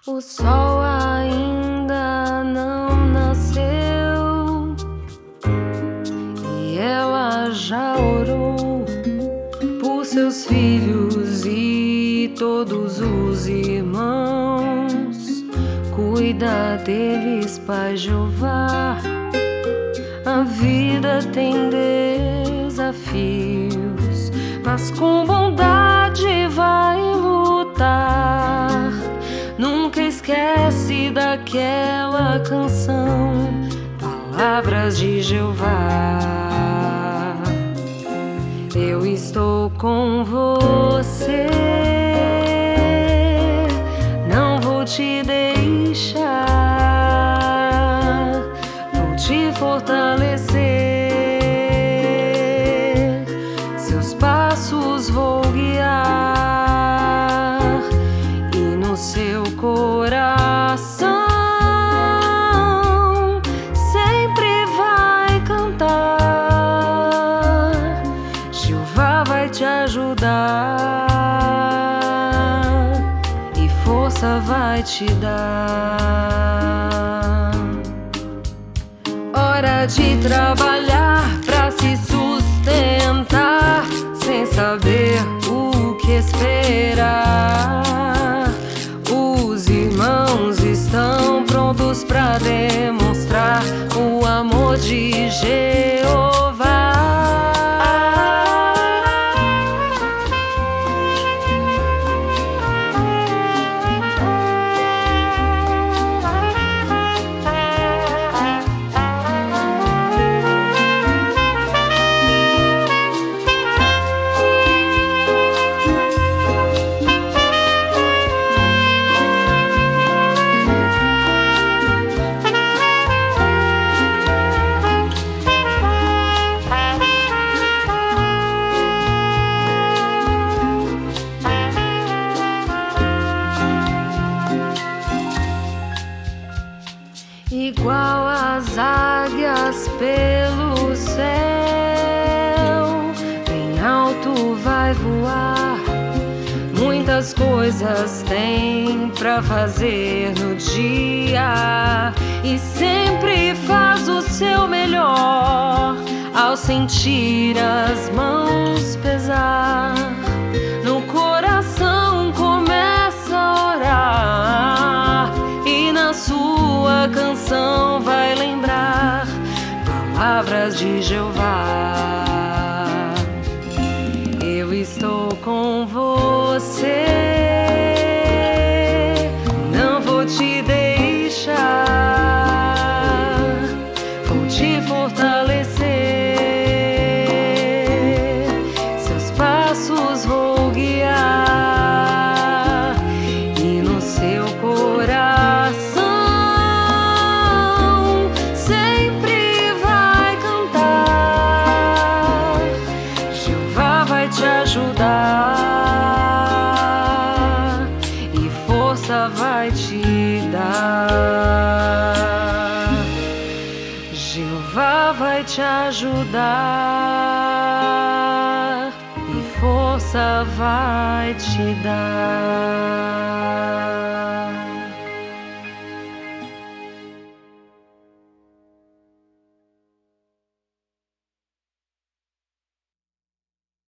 O sol ainda não nasceu e ela já orou por seus filhos e todos os irmãos. Cuida deles, Pai Jeová. A vida tem desafios, mas com bondade vai lutar. Nunca esquece daquela canção, palavras de Jeová. Eu estou com você, não vou te deixar, vou te fortalecer, seus passos vou guiar, e no seu coração sempre vai cantar. Jeová vai te ajudar e força vai te dar. Hora de trabalhar pra se sustentar, sem saber o que esperar. Os irmãos estão prontos pra demonstrar o amor de Jeová. Igual as águias pelo céu, bem alto vai voar. Muitas coisas tem pra fazer no dia, e sempre faz o seu melhor. Ao sentir as mãos pesar, no coração começa a orar, e na sua canção vai lembrar palavras de Jeová. Eu estou com você, não vou te deixar, vou te fortalecer, seus passos vou guiar, e no seu coração te ajudar e força vai te dar. Jeová vai te ajudar e força vai te dar.